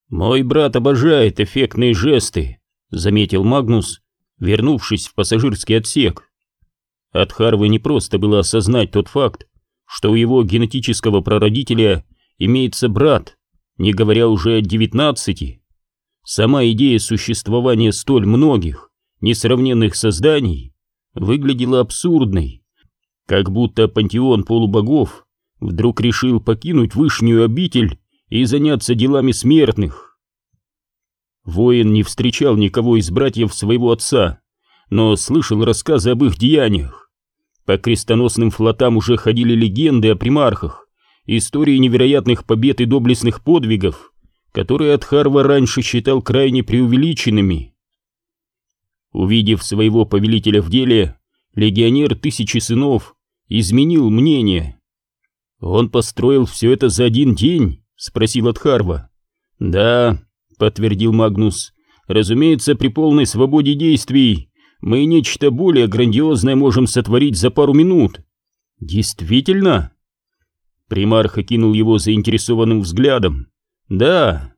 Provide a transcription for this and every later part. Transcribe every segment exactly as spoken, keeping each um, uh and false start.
«Мой брат обожает эффектные жесты», — заметил Магнус, вернувшись в пассажирский отсек. От Харвы не просто было осознать тот факт, что у его генетического прародителя имеется брат, не говоря уже о девятнадцати. Сама идея существования столь многих, несравненных созданий выглядела абсурдной, как будто пантеон полубогов вдруг решил покинуть вышнюю обитель и заняться делами смертных. Воин не встречал никого из братьев своего отца, но слышал рассказы об их деяниях. По крестоносным флотам уже ходили легенды о примархах, истории невероятных побед и доблестных подвигов, которые Адхарва раньше считал крайне преувеличенными. Увидев своего повелителя в деле, легионер Тысячи Сынов изменил мнение. «Он построил все это за один день?» — спросил Адхарва. «Да», — подтвердил Магнус, — «разумеется, при полной свободе действий мы нечто более грандиозное можем сотворить за пару минут». «Действительно?» Примарх окинул его заинтересованным взглядом. «Да».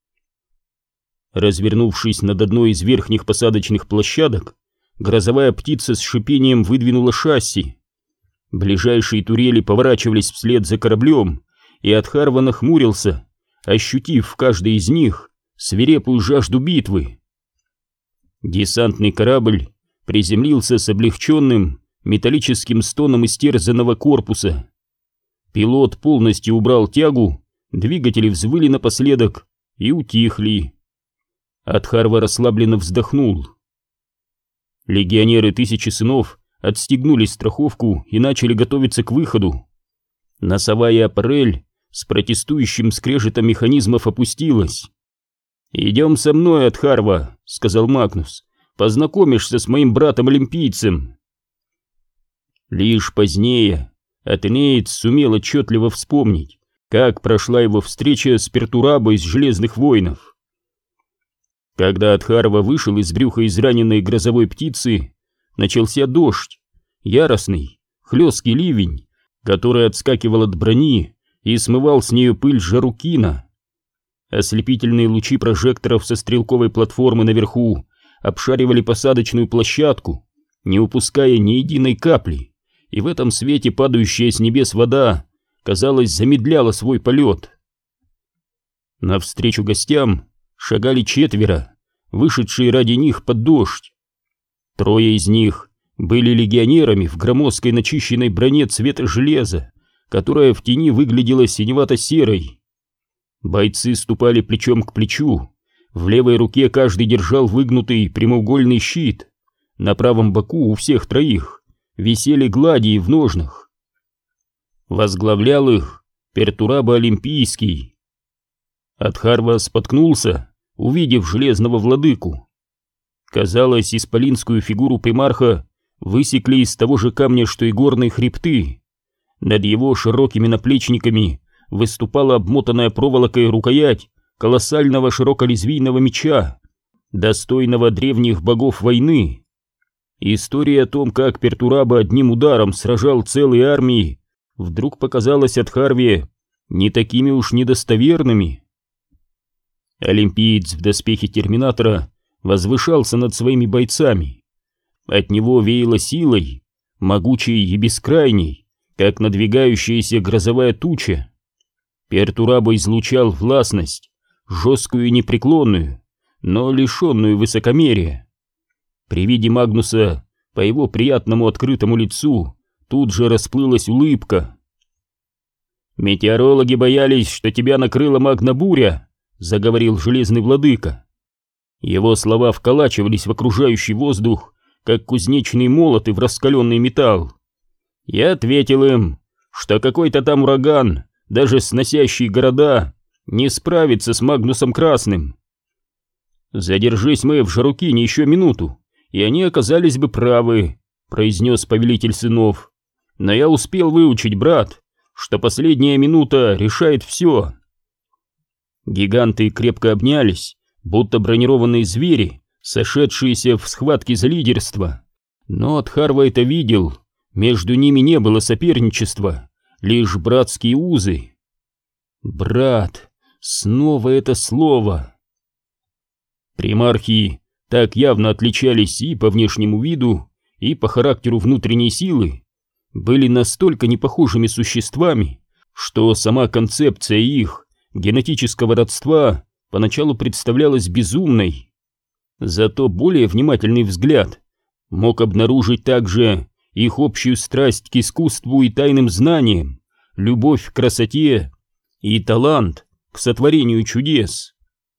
Развернувшись над одной из верхних посадочных площадок, грозовая птица с шипением выдвинула шасси. Ближайшие турели поворачивались вслед за кораблем, и Адхарва нахмурился, ощутив в каждой из них свирепую жажду битвы. Десантный корабль приземлился с облегченным металлическим стоном истерзанного корпуса. Пилот полностью убрал тягу, двигатели взвыли напоследок и утихли. Адхарва расслабленно вздохнул. Легионеры Тысячи Сынов отстегнули страховку и начали готовиться к выходу. Носовая аппарель с протестующим скрежетом механизмов опустилась. «Идем со мной, Адхарва», — сказал Магнус. «Познакомишься с моим братом-олимпийцем». Лишь позднее Атенеец сумел отчетливо вспомнить, как прошла его встреча с Пертурабо из Железных Воинов. Когда Адхарва вышел из брюха израненной грозовой птицы, начался дождь, яростный, хлесткий ливень, который отскакивал от брони и смывал с нее пыль Жарукина. Ослепительные лучи прожекторов со стрелковой платформы наверху обшаривали посадочную площадку, не упуская ни единой капли, и в этом свете падающая с небес вода, казалось, замедляла свой полет. Навстречу гостям шагали четверо, вышедшие ради них под дождь. Трое из них были легионерами в громоздкой начищенной броне цвета железа, которая в тени выглядела синевато-серой. Бойцы ступали плечом к плечу, в левой руке каждый держал выгнутый прямоугольный щит, на правом боку у всех троих висели гладии в ножнах. Возглавлял их Пертурабо Олимпийский. Адхарва споткнулся, увидев железного владыку. Казалось, исполинскую фигуру примарха высекли из того же камня, что и горные хребты. Над его широкими наплечниками выступала обмотанная проволокой рукоять колоссального широколезвийного меча, достойного древних богов войны. История о том, как Пертурабо одним ударом сражал целые армии, вдруг показалась Адхарве не такими уж недостоверными. Олимпиец в доспехе Терминатора возвышался над своими бойцами. От него веяло силой, могучей и бескрайней, как надвигающаяся грозовая туча. Пертурабо излучал властность, жесткую и непреклонную, но лишенную высокомерия. При виде Магнуса по его приятному открытому лицу тут же расплылась улыбка. «Метеорологи боялись, что тебя накрыла магнобуря», — заговорил железный владыка. Его слова вколачивались в окружающий воздух, как кузнечные молоты в раскаленный металл. Я ответил им, что какой-то там ураган, даже сносящий города, не справится с Магнусом Красным. «Задержись мы в Жарукине еще минуту, и они оказались бы правы», — произнес повелитель сынов. «Но я успел выучить, брат, что последняя минута решает все». Гиганты крепко обнялись, будто бронированные звери, сошедшиеся в схватке за лидерство. Но Адхарва это видел, между ними не было соперничества, лишь братские узы. «Брат, Снова это слово. Примархи так явно отличались и по внешнему виду, и по характеру внутренней силы, были настолько непохожими существами, что сама концепция их генетического родства поначалу представлялась безумной. Зато более внимательный взгляд мог обнаружить также их общую страсть к искусству и тайным знаниям, любовь к красоте и талант к сотворению чудес.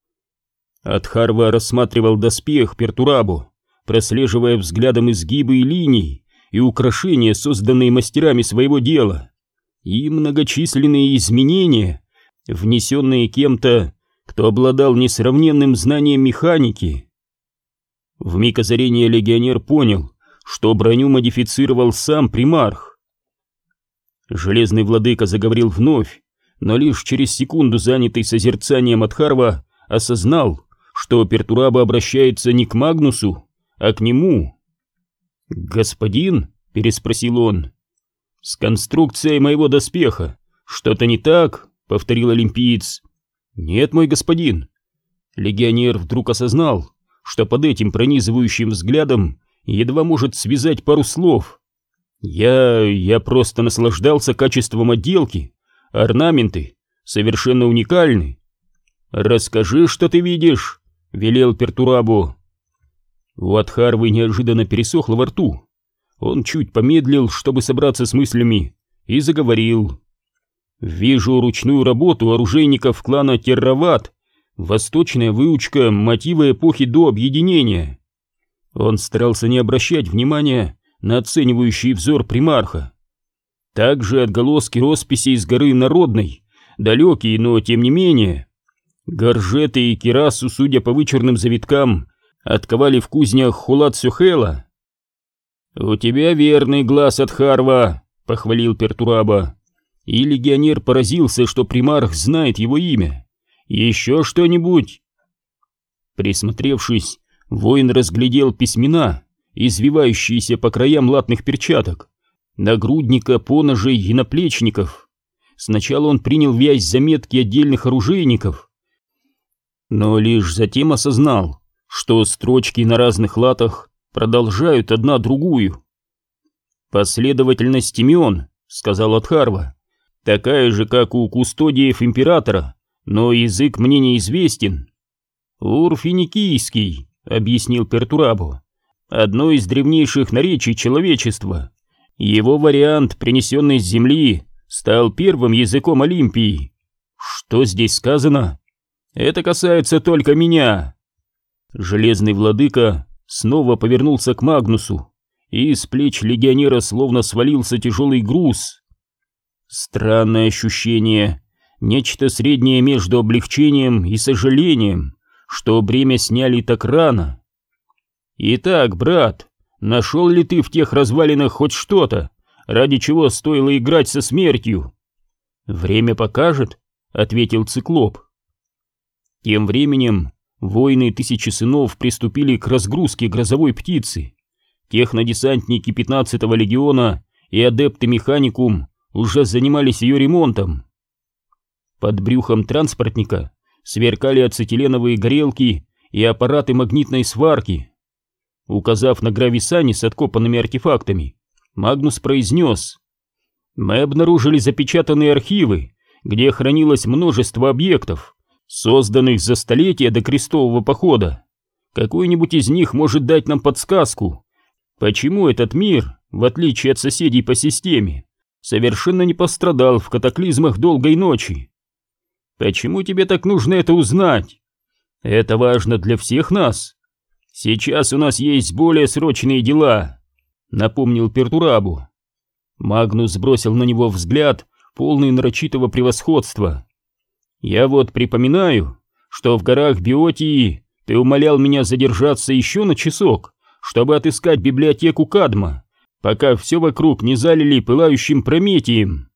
Адхарва рассматривал доспех Пертурабо, прослеживая взглядом изгибы и линии и украшения, созданные мастерами своего дела, и многочисленные изменения, внесенные кем-то, кто обладал несравненным знанием механики. Вмиг озарения легионер понял, что броню модифицировал сам примарх. Железный владыка заговорил вновь, но лишь через секунду, занятый созерцанием Адхарва, осознал, что Пертурабо обращается не к Магнусу, а к нему. «Господин?» — переспросил он. «С конструкцией моего доспеха что-то не так?» — повторил олимпиец. «Нет, мой господин». Легионер вдруг осознал, что под этим пронизывающим взглядом едва может связать пару слов. «Я... я просто наслаждался качеством отделки. Орнаменты совершенно уникальны». «Расскажи, что ты видишь», — велел Пертурабо. У Адхарвы неожиданно пересохло во рту. Он чуть помедлил, чтобы собраться с мыслями, и заговорил. «Вижу ручную работу оружейников клана Террават, восточная выучка, мотивы эпохи до объединения». Он старался не обращать внимания на оценивающий взор примарха. Также отголоски росписей с горы Народной, далекие, но тем не менее. Горжеты и кирасу, судя по вычурным завиткам, отковали в кузнях Хулат-Сюхела. «У тебя верный глаз, Адхарва», — похвалил Пертурабо. И легионер поразился, что примарх знает его имя. «Еще что-нибудь?» Присмотревшись, воин разглядел письмена, извивающиеся по краям латных перчаток, нагрудника, поножей и наплечников. Сначала он принял вязь заметки отдельных оружейников, но лишь затем осознал, что строчки на разных латах продолжают одна другую. «Последовательность имен», — сказал Адхарва, — «такая же, как у кустодиев императора, но язык мне неизвестен». «Урфиникийский», — объяснил Пертурабо, — «одно из древнейших наречий человечества. Его вариант, принесенный с земли, стал первым языком Олимпии». «Что здесь сказано?» «Это касается только меня». Железный владыка снова повернулся к Магнусу, и с плеч легионера словно свалился тяжелый груз. Странное ощущение, нечто среднее между облегчением и сожалением, что бремя сняли так рано. «Итак, брат, нашел ли ты в тех развалинах хоть что-то, ради чего стоило играть со смертью?» «Время покажет», — ответил циклоп. Тем временем воины Тысячи Сынов приступили к разгрузке грозовой птицы. Технодесантники пятнадцатого легиона и адепты Механикум уже занимались ее ремонтом. Под брюхом транспортника сверкали ацетиленовые горелки и аппараты магнитной сварки. Указав на грависани с откопанными артефактами, Магнус произнес: «Мы обнаружили запечатанные архивы, где хранилось множество объектов, созданных за столетия до крестового похода. Какой-нибудь из них может дать нам подсказку, почему этот мир, в отличие от соседей по системе, совершенно не пострадал в катаклизмах долгой ночи. Почему тебе так нужно это узнать? Это важно для всех нас. Сейчас у нас есть более срочные дела», — напомнил Пертурабо. Магнус бросил на него взгляд, полный нарочитого превосходства. «Я вот припоминаю, что в горах Биотии ты умолял меня задержаться еще на часок, чтобы отыскать библиотеку Кадма, пока все вокруг не залили пылающим Прометием».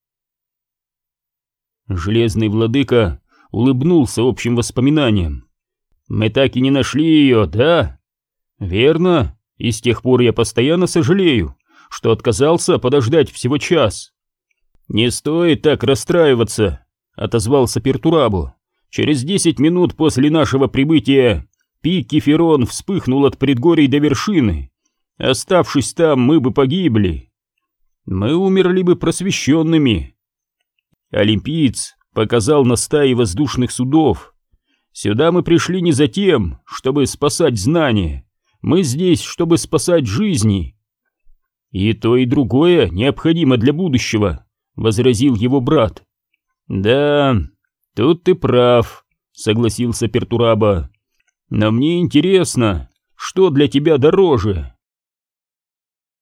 Железный владыка улыбнулся общим воспоминаниям. «Мы так и не нашли ее, да?» «Верно, и с тех пор я постоянно сожалею, что отказался подождать всего час». «Не стоит так расстраиваться», — отозвался Пертурабо. Через десять минут после нашего прибытия пик Кеферон вспыхнул от предгорий до вершины. Оставшись там, мы бы погибли. Мы умерли бы просвещенными. Олимпиец показал на стаи воздушных судов. Сюда мы пришли не за тем, чтобы спасать знания. Мы здесь, чтобы спасать жизни. И то, и другое необходимо для будущего, возразил его брат. Да, тут ты прав, согласился Пертураба. Но мне интересно, что для тебя дороже?